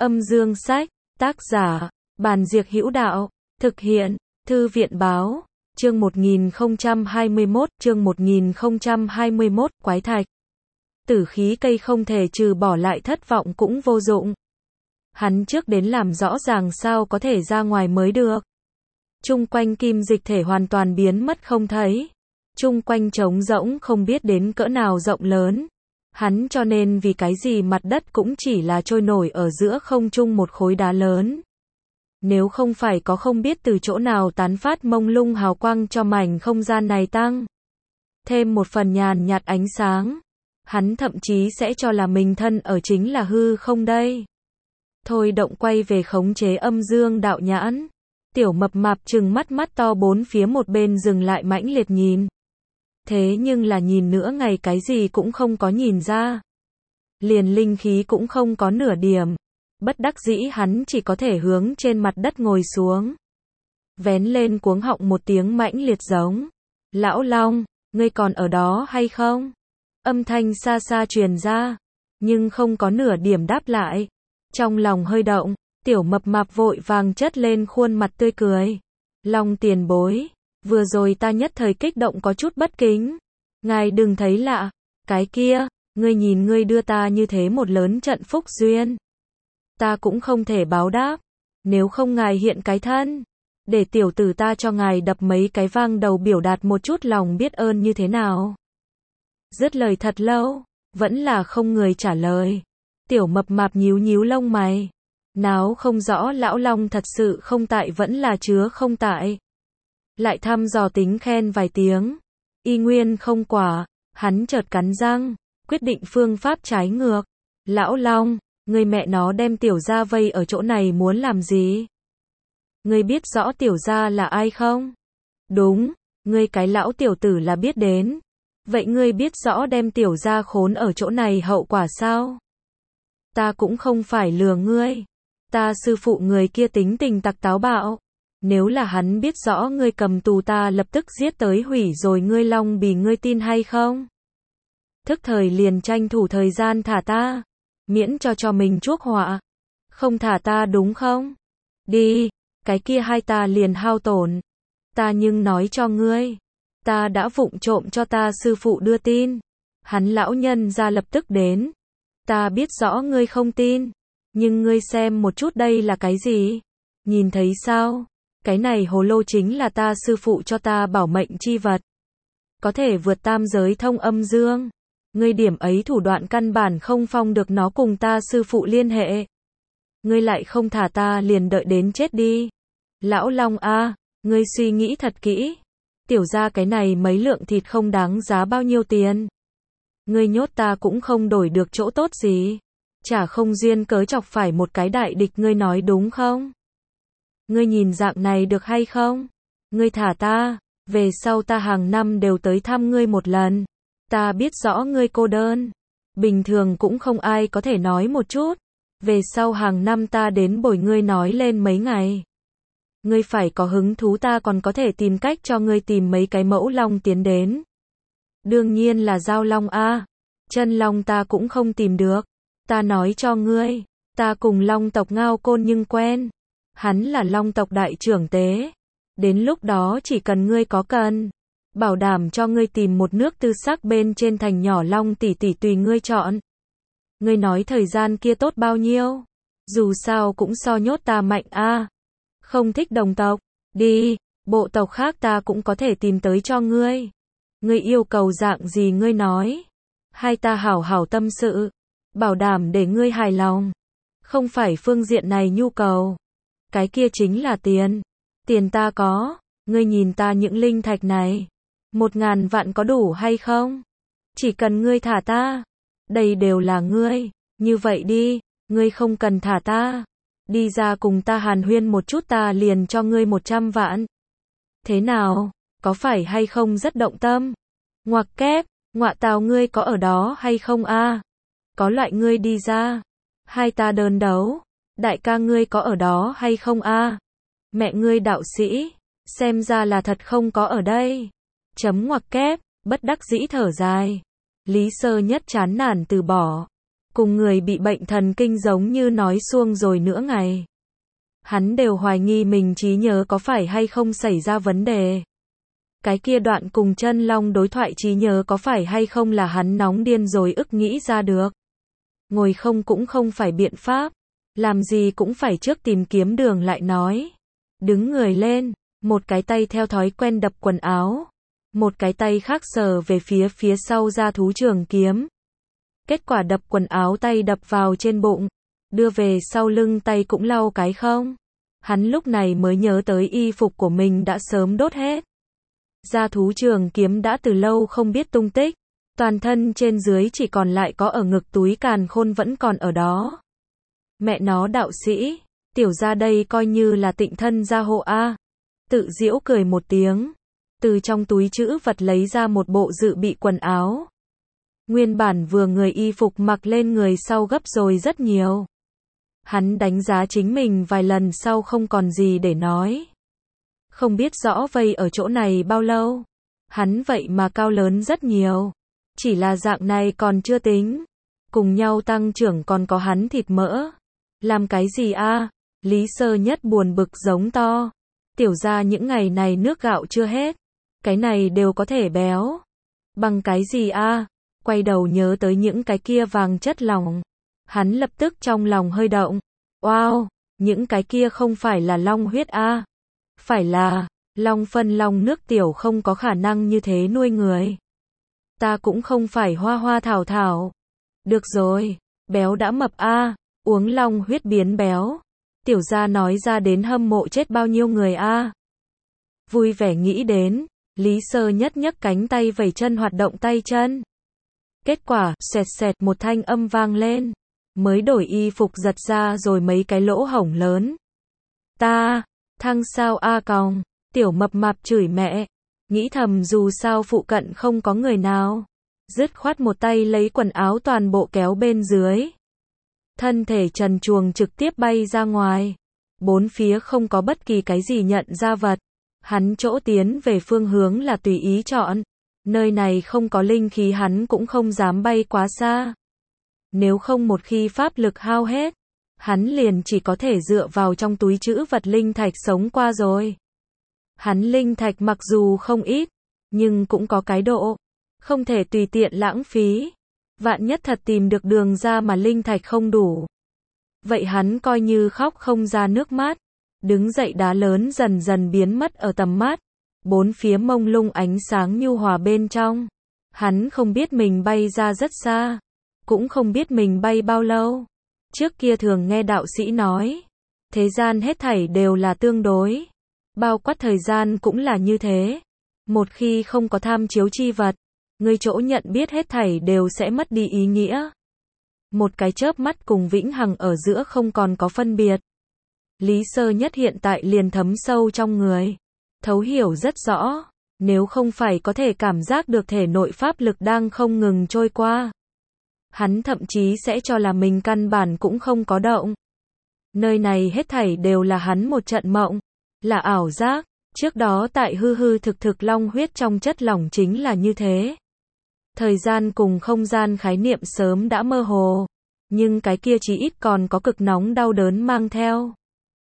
Âm dương sách, tác giả, Bàn Diệc Hữu Đạo, thực hiện, Thư viện báo, chương 1021, Quái Thạch. Tử khí cây không thể trừ bỏ lại thất vọng cũng vô dụng. Hắn trước đến làm rõ ràng sao có thể ra ngoài mới được. Chung quanh kim dịch thể hoàn toàn biến mất không thấy. Chung quanh trống rỗng không biết đến cỡ nào rộng lớn. Hắn cho nên vì cái gì mặt đất cũng chỉ là trôi nổi ở giữa không trung một khối đá lớn. Nếu không phải có không biết từ chỗ nào tán phát mông lung hào quang cho mảnh không gian này tăng thêm một phần nhàn nhạt ánh sáng, hắn thậm chí sẽ cho là mình thân ở chính là hư không đây. Thôi động quay về khống chế âm dương đạo nhãn. Tiểu mập mạp trừng mắt to bốn phía một bên dừng lại mãnh liệt nhìn. Thế nhưng là nhìn nữa ngày cái gì cũng không có nhìn ra. Liền linh khí cũng không có nửa điểm. Bất đắc dĩ hắn chỉ có thể hướng trên mặt đất ngồi xuống. Vén lên cuống họng một tiếng mãnh liệt giống. Lão Long, ngươi còn ở đó hay không? Âm thanh xa xa truyền ra. Nhưng không có nửa điểm đáp lại. Trong lòng hơi động, tiểu mập mạp vội vàng chất lên khuôn mặt tươi cười. Long tiền bối, vừa rồi ta nhất thời kích động có chút bất kính. Ngài đừng thấy lạ, cái kia, ngươi nhìn ngươi đưa ta như thế một lớn trận phúc duyên. Ta cũng không thể báo đáp, nếu không ngài hiện cái thân, để tiểu tử ta cho ngài đập mấy cái vang đầu biểu đạt một chút lòng biết ơn như thế nào. Dứt lời thật lâu, vẫn là không người trả lời. Tiểu mập mạp nhíu lông mày. Náo không rõ lão Long thật sự không tại vẫn là chứa không tại. Lại thăm dò tính khen vài tiếng. Y nguyên không quả, hắn chợt cắn răng, quyết định phương pháp trái ngược. Lão Long, ngươi mẹ nó đem tiểu gia vây ở chỗ này muốn làm gì? Ngươi biết rõ tiểu gia là ai không? Đúng, ngươi cái lão tiểu tử là biết đến. Vậy ngươi biết rõ đem tiểu gia khốn ở chỗ này hậu quả sao? Ta cũng không phải lừa ngươi. Ta sư phụ người kia tính tình tặc táo bạo. Nếu là hắn biết rõ ngươi cầm tù ta lập tức giết tới hủy rồi ngươi Long bì ngươi tin hay không? Thức thời liền tranh thủ thời gian thả ta. Miễn cho mình chuốc họa. Không thả ta đúng không? Đi, cái kia hai ta liền hao tổn. Ta nhưng nói cho ngươi. Ta đã vụng trộm cho ta sư phụ đưa tin. Hắn lão nhân ra lập tức đến. Ta biết rõ ngươi không tin. Nhưng ngươi xem một chút đây là cái gì? Nhìn thấy sao? Cái này hồ lô chính là ta sư phụ cho ta bảo mệnh chi vật. Có thể vượt tam giới thông âm dương. Ngươi điểm ấy thủ đoạn căn bản không phong được nó cùng ta sư phụ liên hệ. Ngươi lại không thả ta liền đợi đến chết đi. Lão Long a, ngươi suy nghĩ thật kỹ. Tiểu ra cái này mấy lượng thịt không đáng giá bao nhiêu tiền. Ngươi nhốt ta cũng không đổi được chỗ tốt gì. Chả không duyên cớ chọc phải một cái đại địch ngươi nói đúng không? Ngươi nhìn dạng này được hay không? Ngươi thả ta, về sau ta hàng năm đều tới thăm ngươi một lần. Ta biết rõ ngươi cô đơn. Bình thường cũng không ai có thể nói một chút. Về sau hàng năm ta đến bồi ngươi nói lên mấy ngày. Ngươi phải có hứng thú ta còn có thể tìm cách cho ngươi tìm mấy cái mẫu long tiến đến. Đương nhiên là giao long a. Chân long ta cũng không tìm được. Ta nói cho ngươi, ta cùng long tộc Ngao Côn nhưng quen. Hắn là long tộc đại trưởng tế. Đến lúc đó chỉ cần ngươi có cần, bảo đảm cho ngươi tìm một nước tư sắc bên trên thành nhỏ long tỷ tỷ tùy ngươi chọn. Ngươi nói thời gian kia tốt bao nhiêu? Dù sao cũng so nhốt ta mạnh a. Không thích đồng tộc, đi, bộ tộc khác ta cũng có thể tìm tới cho ngươi. Ngươi yêu cầu dạng gì ngươi nói. Hai ta hảo hảo tâm sự, bảo đảm để ngươi hài lòng. Không phải phương diện này nhu cầu. Cái kia chính là tiền. Tiền ta có, ngươi nhìn ta những linh thạch này. 1000 vạn có đủ hay không? Chỉ cần ngươi thả ta. Đây đều là ngươi. Như vậy đi, ngươi không cần thả ta. Đi ra cùng ta hàn huyên một chút ta liền cho ngươi 100 vạn. Thế nào? Có phải hay không rất động tâm? Ngoặc kép, ngọa tào ngươi có ở đó hay không a? Có loại ngươi đi ra. Hai ta đơn đấu. Đại ca ngươi có ở đó hay không a? Mẹ ngươi đạo sĩ. Xem ra là thật không có ở đây. Chấm ngoặc kép, bất đắc dĩ thở dài. Lý Sơ Nhất chán nản từ bỏ. cùng người bị bệnh thần kinh giống như nói suông rồi nửa ngày. Hắn đều hoài nghi mình trí nhớ có phải hay không xảy ra vấn đề. Cái kia đoạn cùng chân long đối thoại trí nhớ có phải hay không là hắn nóng điên rồi ức nghĩ ra được. Ngồi không cũng không phải biện pháp. Làm gì cũng phải trước tìm kiếm đường lại nói. Đứng người lên, một cái tay theo thói quen đập quần áo. Một cái tay khác sờ về phía sau ra thú trường kiếm. Kết quả đập quần áo tay đập vào trên bụng. Đưa về sau lưng tay cũng lau cái không. Hắn lúc này mới nhớ tới y phục của mình đã sớm đốt hết. Ra thú trường kiếm đã từ lâu không biết tung tích. Toàn thân trên dưới chỉ còn lại có ở ngực túi càn khôn vẫn còn ở đó. Mẹ nó đạo sĩ, tiểu ra đây coi như là tịnh thân gia hộ a. Tự giễu cười một tiếng. Từ trong túi trữ vật lấy ra một bộ dự bị quần áo. Nguyên bản vừa người y phục mặc lên người sau gấp rồi rất nhiều. Hắn đánh giá chính mình vài lần sau không còn gì để nói. Không biết rõ vây ở chỗ này bao lâu. Hắn vậy mà cao lớn rất nhiều. Chỉ là dạng này còn chưa tính. Cùng nhau tăng trưởng còn có hắn thịt mỡ. Làm cái gì a? Lý Sơ Nhất buồn bực giống to. Tiểu ra những ngày này nước gạo chưa hết. Cái này đều có thể béo. Bằng cái gì a? Quay đầu nhớ tới những cái kia vàng chất lỏng. Hắn lập tức trong lòng hơi động. Wow, những cái kia không phải là long huyết a. Phải là, long phân long nước tiểu không có khả năng như thế nuôi người. Ta cũng không phải hoa hoa thảo thảo. Được rồi, béo đã mập a, uống long huyết biến béo. Tiểu gia nói ra đến hâm mộ chết bao nhiêu người a. Vui vẻ nghĩ đến, Lý Sơ Nhất nhấc cánh tay vẩy chân hoạt động tay chân. Kết quả, xẹt xẹt một thanh âm vang lên. Mới đổi y phục giật ra rồi mấy cái lỗ hổng lớn. Ta, thăng sao a còng, tiểu mập mạp chửi mẹ. Nghĩ thầm dù sao phụ cận không có người nào. Dứt khoát một tay lấy quần áo toàn bộ kéo bên dưới. Thân thể trần truồng trực tiếp bay ra ngoài. Bốn phía không có bất kỳ cái gì nhận ra vật. Hắn chỗ tiến về phương hướng là tùy ý chọn. Nơi này không có linh khí hắn cũng không dám bay quá xa. Nếu không một khi pháp lực hao hết, hắn liền chỉ có thể dựa vào trong túi trữ vật linh thạch sống qua rồi. Hắn linh thạch mặc dù không ít, nhưng cũng có cái độ. Không thể tùy tiện lãng phí. Vạn nhất thật tìm được đường ra mà linh thạch không đủ. Vậy hắn coi như khóc không ra nước mắt. Đứng dậy đá lớn dần dần biến mất ở tầm mắt. Bốn phía mông lung ánh sáng nhu hòa bên trong. Hắn không biết mình bay ra rất xa. Cũng không biết mình bay bao lâu. Trước kia thường nghe đạo sĩ nói. Thế gian hết thảy đều là tương đối. Bao quát thời gian cũng là như thế. Một khi không có tham chiếu chi vật, người chỗ nhận biết hết thảy đều sẽ mất đi ý nghĩa. Một cái chớp mắt cùng vĩnh hằng ở giữa không còn có phân biệt. Lý Sơ Nhất hiện tại liền thấm sâu trong người. Thấu hiểu rất rõ. Nếu không phải có thể cảm giác được thể nội pháp lực đang không ngừng trôi qua. Hắn thậm chí sẽ cho là mình căn bản cũng không có động. Nơi này hết thảy đều là hắn một trận mộng. Là ảo giác. Trước đó tại hư hư thực thực long huyết trong chất lỏng chính là như thế. Thời gian cùng không gian khái niệm sớm đã mơ hồ. Nhưng cái kia chí ít còn có cực nóng đau đớn mang theo.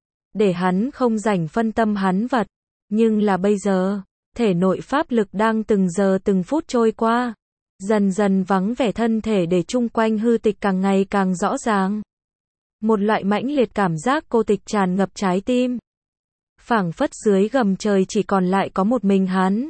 Để hắn không rảnh phân tâm hắn vật. Nhưng là bây giờ, thể nội pháp lực đang từng giờ từng phút trôi qua. Dần dần vắng vẻ thân thể để chung quanh hư tịch càng ngày càng rõ ràng. Một loại mãnh liệt cảm giác cô tịch tràn ngập trái tim. Phảng phất dưới gầm trời chỉ còn lại có một mình hắn.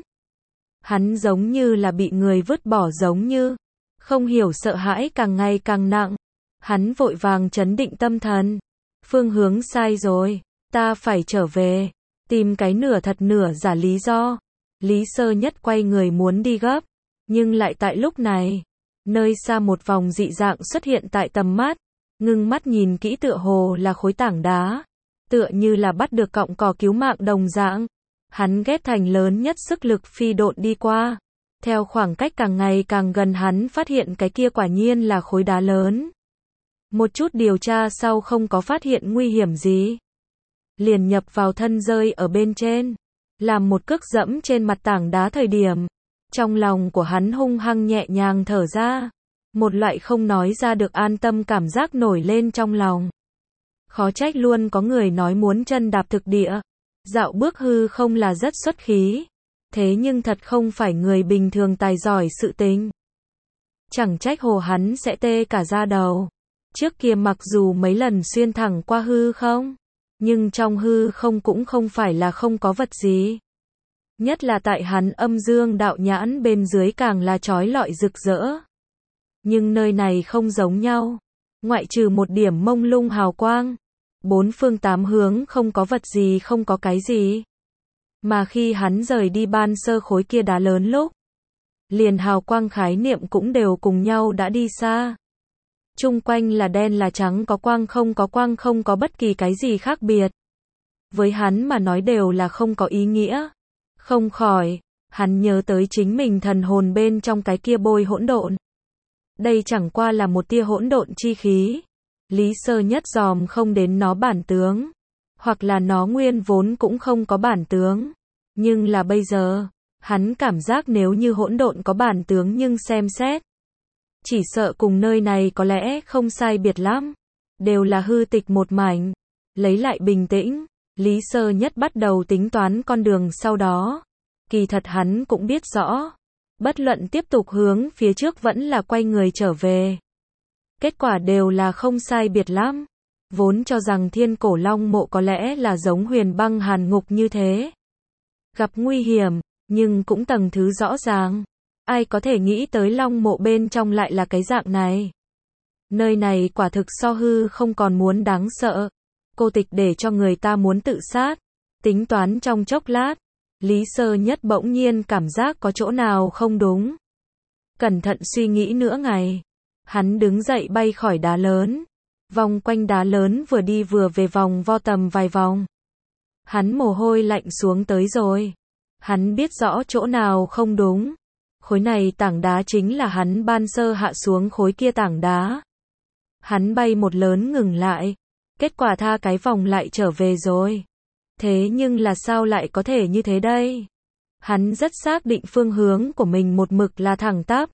Hắn giống như là bị người vứt bỏ giống như. Không hiểu sợ hãi càng ngày càng nặng. Hắn vội vàng trấn định tâm thần. Phương hướng sai rồi. Ta phải trở về. Tìm cái nửa thật nửa giả lý do. Lý Sơ Nhất quay người muốn đi gấp. Nhưng lại tại lúc này. Nơi xa một vòng dị dạng xuất hiện tại tầm mắt. Ngưng mắt nhìn kỹ tựa hồ là khối tảng đá. Tựa như là bắt được cọng cỏ cứu mạng đồng dạng. Hắn ghét thành lớn nhất sức lực phi độn đi qua. Theo khoảng cách càng ngày càng gần hắn phát hiện cái kia quả nhiên là khối đá lớn. Một chút điều tra sau không có phát hiện nguy hiểm gì. Liền nhập vào thân rơi ở bên trên. Làm một cước dẫm trên mặt tảng đá thời điểm. Trong lòng của hắn hung hăng nhẹ nhàng thở ra. Một loại không nói ra được an tâm cảm giác nổi lên trong lòng. Khó trách luôn có người nói muốn chân đạp thực địa. Dạo bước hư không là rất xuất khí. Thế nhưng thật không phải người bình thường tài giỏi sự tình. Chẳng trách hồ hắn sẽ tê cả da đầu. Trước kia mặc dù mấy lần xuyên thẳng qua hư không, nhưng trong hư không cũng không phải là không có vật gì. Nhất là tại hắn âm dương đạo nhãn bên dưới càng là chói lọi rực rỡ. Nhưng nơi này không giống nhau. Ngoại trừ một điểm mông lung hào quang. Bốn phương tám hướng không có vật gì, không có cái gì. Mà khi hắn rời đi ban sơ khối kia đá lớn lúc, liền hào quang khái niệm cũng đều cùng nhau đã đi xa. Chung quanh là đen là trắng, có quang không có bất kỳ cái gì khác biệt. Với hắn mà nói đều là không có ý nghĩa. Không khỏi, hắn nhớ tới chính mình thần hồn bên trong cái kia bôi hỗn độn. Đây chẳng qua là một tia hỗn độn chi khí. Lý Sơ Nhất dòm không đến nó bản tướng. Hoặc là nó nguyên vốn cũng không có bản tướng. Nhưng là bây giờ, hắn cảm giác nếu như hỗn độn có bản tướng nhưng xem xét. Chỉ sợ cùng nơi này có lẽ không sai biệt lắm. Đều là hư tịch một mảnh. Lấy lại bình tĩnh, Lý Sơ Nhất bắt đầu tính toán con đường sau đó. Kỳ thật hắn cũng biết rõ. Bất luận tiếp tục hướng phía trước vẫn là quay người trở về. Kết quả đều là không sai biệt lắm. Vốn cho rằng Thiên Cổ Long Mộ có lẽ là giống Huyền Băng Hàn Ngục như thế. Gặp nguy hiểm, nhưng cũng tầng thứ rõ ràng. Ai có thể nghĩ tới Long Mộ bên trong lại là cái dạng này. Nơi này quả thực so hư không còn muốn đáng sợ. Cô tịch để cho người ta muốn tự sát. Tính toán trong chốc lát, Lý Sơ Nhất bỗng nhiên cảm giác có chỗ nào không đúng. Cẩn thận suy nghĩ nửa ngày. Hắn đứng dậy bay khỏi đá lớn. Vòng quanh đá lớn vừa đi vừa về vòng vo tầm vài vòng. Hắn mồ hôi lạnh xuống tới rồi. Hắn biết rõ chỗ nào không đúng. Khối này tảng đá chính là hắn ban sơ hạ xuống khối kia tảng đá. Hắn bay một lớn ngừng lại. Kết quả tha cái vòng lại trở về rồi. Thế nhưng là sao lại có thể như thế đây? Hắn rất xác định phương hướng của mình một mực là thẳng tắp.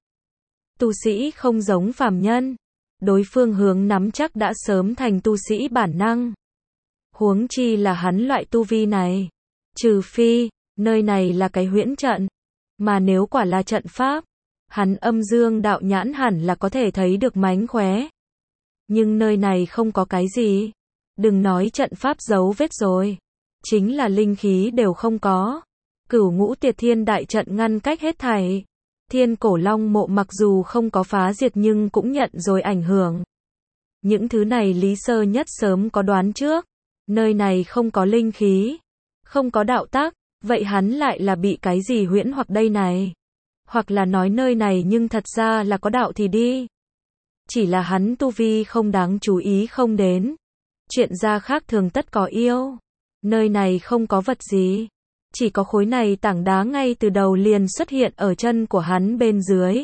Tu sĩ không giống phàm nhân. Đối phương hướng nắm chắc đã sớm thành tu sĩ bản năng. Huống chi là hắn loại tu vi này. Trừ phi, nơi này là cái huyễn trận. Mà nếu quả là trận pháp, hắn âm dương đạo nhãn hẳn là có thể thấy được mánh khóe. Nhưng nơi này không có cái gì. Đừng nói trận pháp dấu vết rồi. Chính là linh khí đều không có. Cửu ngũ tiệt thiên đại trận ngăn cách hết thảy. Thiên Cổ Long Mộ mặc dù không có phá diệt nhưng cũng nhận rồi ảnh hưởng. Những thứ này Lý Sơ Nhất sớm có đoán trước. Nơi này không có linh khí, không có đạo tác, vậy hắn lại là bị cái gì huyễn hoặc đây này? Hoặc là nói nơi này nhưng thật ra là có đạo thì đi. Chỉ là hắn tu vi không đáng chú ý không đến. Chuyện ra khác thường tất có yêu. Nơi này không có vật gì. Chỉ có khối này tảng đá ngay từ đầu liền xuất hiện ở chân của hắn bên dưới.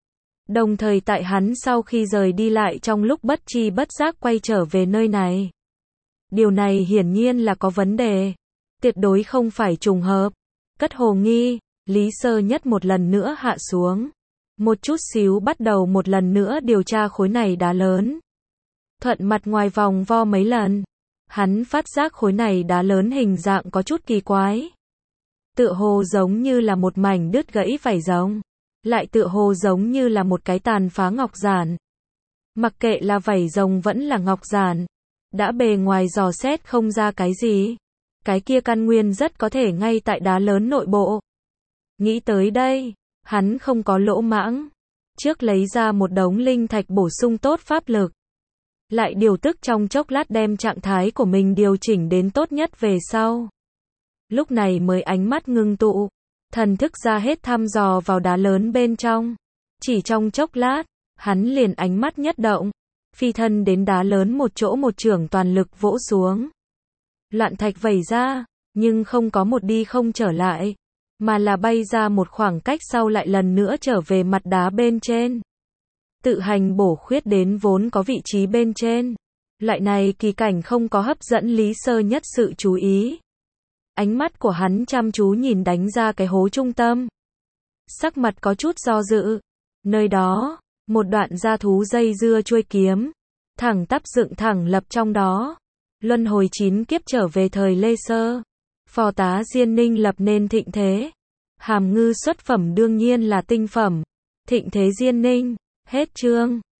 Đồng thời tại hắn sau khi rời đi lại trong lúc bất tri bất giác quay trở về nơi này. Điều này hiển nhiên là có vấn đề. Tuyệt đối không phải trùng hợp. Cất hồ nghi, Lý Sơ Nhất một lần nữa hạ xuống. Một chút xíu bắt đầu một lần nữa điều tra khối này đá lớn. Thuận mặt ngoài vòng vo mấy lần. Hắn phát giác khối này đá lớn hình dạng có chút kỳ quái. Tựa hồ giống như là một mảnh đứt gãy vảy rồng. Lại tựa hồ giống như là một cái tàn phá ngọc giản. Mặc kệ là vảy rồng vẫn là ngọc giản. Đã bề ngoài dò xét không ra cái gì. Cái kia căn nguyên rất có thể ngay tại đá lớn nội bộ. Nghĩ tới đây, hắn không có lỗ mãng. Trước lấy ra một đống linh thạch bổ sung tốt pháp lực. Lại điều tức trong chốc lát đem trạng thái của mình điều chỉnh đến tốt nhất về sau. Lúc này mới ánh mắt ngưng tụ. Thần thức ra hết thăm dò vào đá lớn bên trong. Chỉ trong chốc lát, hắn liền ánh mắt nhất động. Phi thân đến đá lớn một chỗ một chưởng toàn lực vỗ xuống. Loạn thạch vẩy ra, nhưng không có một đi không trở lại. Mà là bay ra một khoảng cách sau lại lần nữa trở về mặt đá bên trên. Tự hành bổ khuyết đến vốn có vị trí bên trên. Loại này kỳ cảnh không có hấp dẫn Lý Sơ Nhất sự chú ý. Ánh mắt của hắn chăm chú nhìn đánh ra cái hố trung tâm. Sắc mặt có chút do dự. Nơi đó, Một đoạn gia thú dây dưa chuôi kiếm, thẳng tắp dựng thẳng lập trong đó. Luân hồi 9 kiếp trở về thời Lê Sơ. Phò tá Diên Ninh lập nên thịnh thế. Hàm Ngư xuất phẩm đương nhiên là tinh phẩm. Thịnh thế Diên Ninh. Hết chương.